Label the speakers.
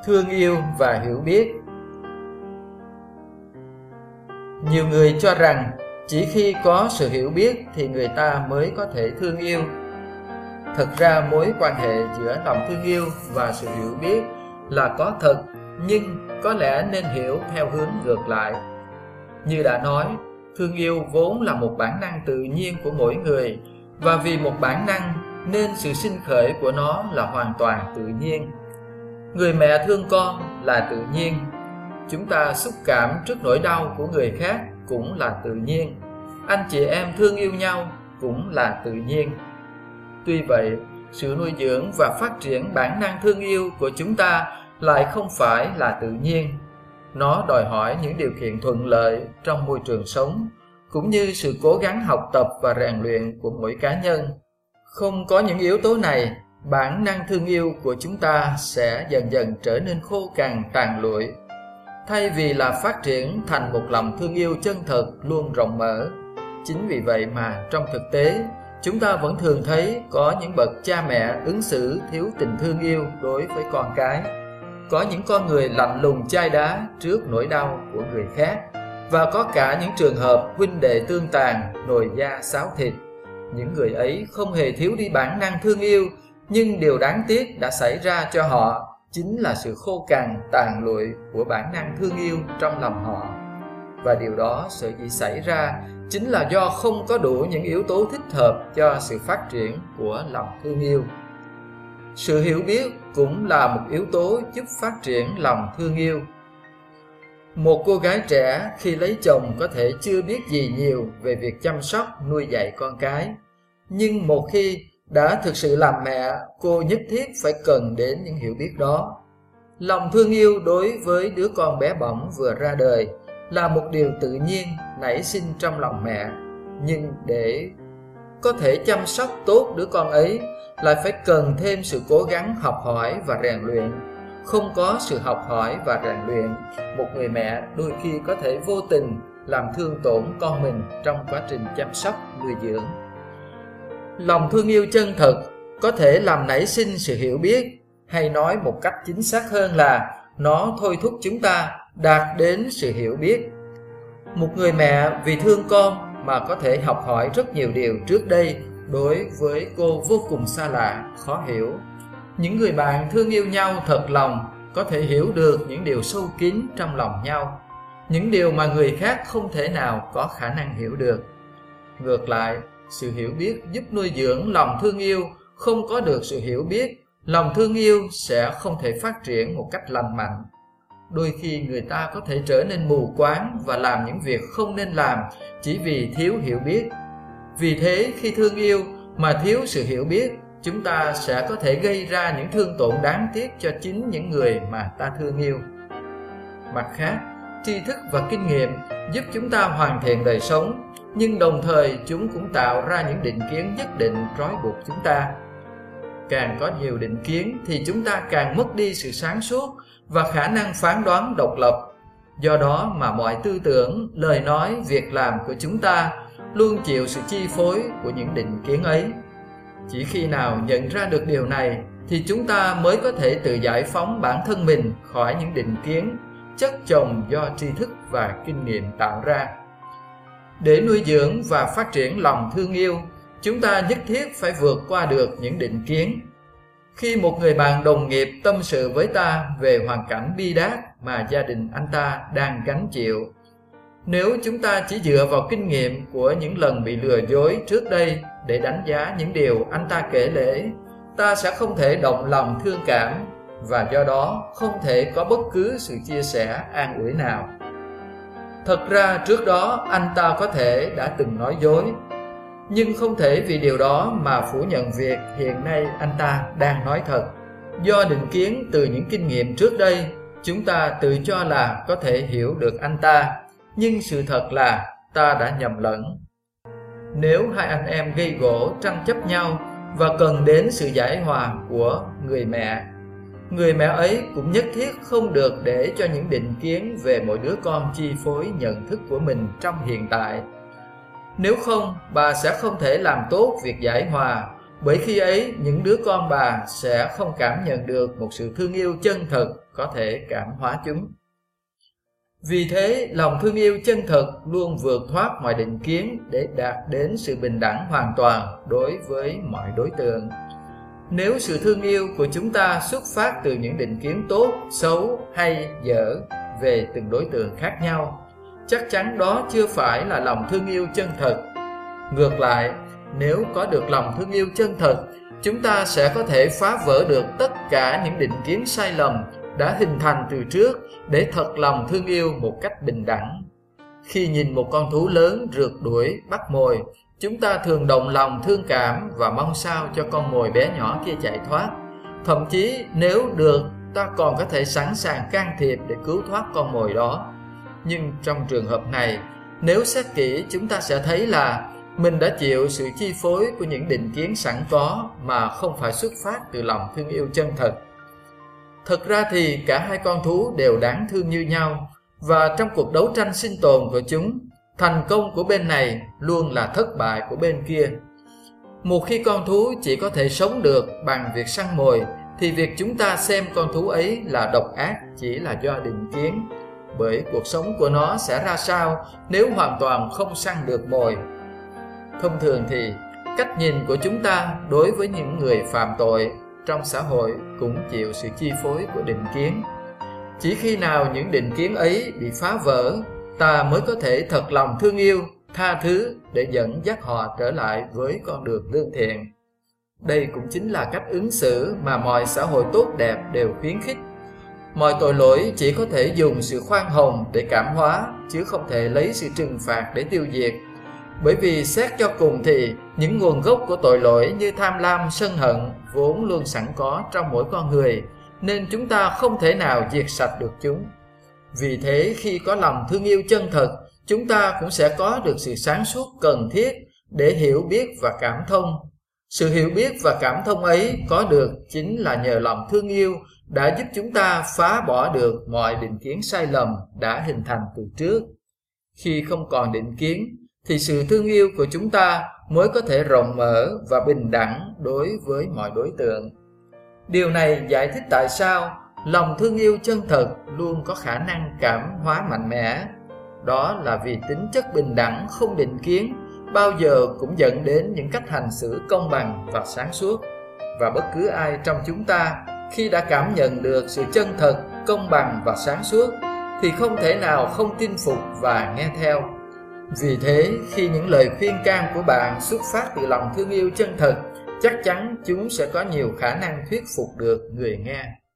Speaker 1: thương yêu và hiểu biết. Nhiều người cho rằng chỉ khi có sự hiểu biết thì người ta mới có thể thương yêu. Thực ra mối quan hệ giữa lòng thương yêu và sự hiểu biết là có thật, nhưng có lẽ nên hiểu theo hướng ngược lại. Như đã nói, thương yêu vốn là một bản năng tự nhiên của mỗi người, và vì một bản năng nên sự sinh khởi của nó là hoàn toàn tự nhiên. Người mẹ thương con là tự nhiên. Chúng ta xúc cảm trước nỗi đau của người khác cũng là tự nhiên. Anh chị em thương yêu nhau cũng là tự nhiên. Tuy vậy, sự nuôi dưỡng và phát triển bản năng thương yêu của chúng ta lại không phải là tự nhiên. Nó đòi hỏi những điều kiện thuận lợi trong môi trường sống, cũng như sự cố gắng học tập và rèn luyện của mỗi cá nhân. Không có những yếu tố này, bản năng thương yêu của chúng ta sẽ dần dần trở nên khô cằn, tàn lụi, thay vì là phát triển thành một lòng thương yêu chân thật, luôn rộng mở. Chính vì vậy mà trong thực tế, chúng ta vẫn thường thấy có những bậc cha mẹ ứng xử thiếu tình thương yêu đối với con cái. Có những con người lạnh lùng chai đá trước nỗi đau của người khác, và có cả những trường hợp huynh đệ tương tàn, nồi da xáo thịt. Những người ấy không hề thiếu đi bản năng thương yêu, nhưng điều đáng tiếc đã xảy ra cho họ chính là sự khô cằn, tàn lụi của bản năng thương yêu trong lòng họ. Và điều đó sở dĩ xảy ra chính là do không có đủ những yếu tố thích hợp cho sự phát triển của lòng thương yêu. Sự hiểu biết cũng là một yếu tố giúp phát triển lòng thương yêu. Một cô gái trẻ khi lấy chồng có thể chưa biết gì nhiều về việc chăm sóc, nuôi dạy con cái. Nhưng một khi đã thực sự làm mẹ, cô nhất thiết phải cần đến những hiểu biết đó. Lòng thương yêu đối với đứa con bé bỏng vừa ra đời là một điều tự nhiên nảy sinh trong lòng mẹ. Nhưng để có thể chăm sóc tốt đứa con ấy lại phải cần thêm sự cố gắng học hỏi và rèn luyện. Không có sự học hỏi và rèn luyện, một người mẹ đôi khi có thể vô tình làm thương tổn con mình trong quá trình chăm sóc, nuôi dưỡng. Lòng thương yêu chân thật có thể làm nảy sinh sự hiểu biết, hay nói một cách chính xác hơn là nó thôi thúc chúng ta đạt đến sự hiểu biết. Một người mẹ vì thương con mà có thể học hỏi rất nhiều điều trước đây đối với cô vô cùng xa lạ, khó hiểu. Những người bạn thương yêu nhau thật lòng có thể hiểu được những điều sâu kín trong lòng nhau, những điều mà người khác không thể nào có khả năng hiểu được. Ngược lại, sự hiểu biết giúp nuôi dưỡng lòng thương yêu. Không có được sự hiểu biết, lòng thương yêu sẽ không thể phát triển một cách lành mạnh. Đôi khi người ta có thể trở nên mù quáng và làm những việc không nên làm chỉ vì thiếu hiểu biết. Vì thế, khi thương yêu mà thiếu sự hiểu biết, chúng ta sẽ có thể gây ra những thương tổn đáng tiếc cho chính những người mà ta thương yêu. Mặt khác, tri thức và kinh nghiệm giúp chúng ta hoàn thiện đời sống, nhưng đồng thời chúng cũng tạo ra những định kiến nhất định trói buộc chúng ta. Càng có nhiều định kiến thì chúng ta càng mất đi sự sáng suốt và khả năng phán đoán độc lập. Do đó mà mọi tư tưởng, lời nói, việc làm của chúng ta luôn chịu sự chi phối của những định kiến ấy. Chỉ khi nào nhận ra được điều này thì chúng ta mới có thể tự giải phóng bản thân mình khỏi những định kiến, chất chồng do tri thức và kinh nghiệm tạo ra. Để nuôi dưỡng và phát triển lòng thương yêu, chúng ta nhất thiết phải vượt qua được những định kiến. Khi một người bạn đồng nghiệp tâm sự với ta về hoàn cảnh bi đát mà gia đình anh ta đang gánh chịu, nếu chúng ta chỉ dựa vào kinh nghiệm của những lần bị lừa dối trước đây để đánh giá những điều anh ta kể lể, ta sẽ không thể động lòng thương cảm, và do đó không thể có bất cứ sự chia sẻ an ủi nào. Thật ra trước đó anh ta có thể đã từng nói dối, nhưng không thể vì điều đó mà phủ nhận việc hiện nay anh ta đang nói thật. Do định kiến từ những kinh nghiệm trước đây, chúng ta tự cho là có thể hiểu được anh ta, nhưng sự thật là ta đã nhầm lẫn. Nếu hai anh em gây gổ tranh chấp nhau và cần đến sự giải hòa của người mẹ ấy cũng nhất thiết không được để cho những định kiến về mỗi đứa con chi phối nhận thức của mình trong hiện tại. Nếu không, bà sẽ không thể làm tốt việc giải hòa, bởi khi ấy những đứa con bà sẽ không cảm nhận được một sự thương yêu chân thực có thể cảm hóa chúng. Vì thế, lòng thương yêu chân thực luôn vượt thoát mọi định kiến để đạt đến sự bình đẳng hoàn toàn đối với mọi đối tượng. Nếu sự thương yêu của chúng ta xuất phát từ những định kiến tốt, xấu hay dở về từng đối tượng khác nhau, chắc chắn đó chưa phải là lòng thương yêu chân thật. Ngược lại, nếu có được lòng thương yêu chân thật, chúng ta sẽ có thể phá vỡ được tất cả những định kiến sai lầm đã hình thành từ trước để thật lòng thương yêu một cách bình đẳng. Khi nhìn một con thú lớn rượt đuổi bắt mồi, chúng ta thường động lòng thương cảm và mong sao cho con mồi bé nhỏ kia chạy thoát. Thậm chí nếu được, ta còn có thể sẵn sàng can thiệp để cứu thoát con mồi đó. Nhưng trong trường hợp này, nếu xét kỹ, chúng ta sẽ thấy là mình đã chịu sự chi phối của những định kiến sẵn có mà không phải xuất phát từ lòng thương yêu chân thật. Thực ra thì cả hai con thú đều đáng thương như nhau, và trong cuộc đấu tranh sinh tồn của chúng, thành công của bên này luôn là thất bại của bên kia. Một khi con thú chỉ có thể sống được bằng việc săn mồi, thì việc chúng ta xem con thú ấy là độc ác chỉ là do định kiến, bởi cuộc sống của nó sẽ ra sao nếu hoàn toàn không săn được mồi. Thông thường thì cách nhìn của chúng ta đối với những người phạm tội trong xã hội cũng chịu sự chi phối của định kiến. Chỉ khi nào những định kiến ấy bị phá vỡ, ta mới có thể thật lòng thương yêu, tha thứ để dẫn dắt họ trở lại với con đường lương thiện. Đây cũng chính là cách ứng xử mà mọi xã hội tốt đẹp đều khuyến khích. Mọi tội lỗi chỉ có thể dùng sự khoan hồng để cảm hóa, chứ không thể lấy sự trừng phạt để tiêu diệt. Bởi vì xét cho cùng thì những nguồn gốc của tội lỗi như tham lam, sân hận vốn luôn sẵn có trong mỗi con người, nên chúng ta không thể nào diệt sạch được chúng. Vì thế khi có lòng thương yêu chân thật, chúng ta cũng sẽ có được sự sáng suốt cần thiết để hiểu biết và cảm thông. Sự hiểu biết và cảm thông ấy có được chính là nhờ lòng thương yêu đã giúp chúng ta phá bỏ được mọi định kiến sai lầm đã hình thành từ trước. Khi không còn định kiến, thì sự thương yêu của chúng ta mới có thể rộng mở và bình đẳng đối với mọi đối tượng. Điều này giải thích tại sao lòng thương yêu chân thật luôn có khả năng cảm hóa mạnh mẽ. Đó là vì tính chất bình đẳng không định kiến bao giờ cũng dẫn đến những cách hành xử công bằng và sáng suốt. Và bất cứ ai trong chúng ta khi đã cảm nhận được sự chân thật, công bằng và sáng suốt thì không thể nào không tin phục và nghe theo. Vì thế, khi những lời khuyên can của bạn xuất phát từ lòng thương yêu chân thật, chắc chắn chúng sẽ có nhiều khả năng thuyết phục được người nghe.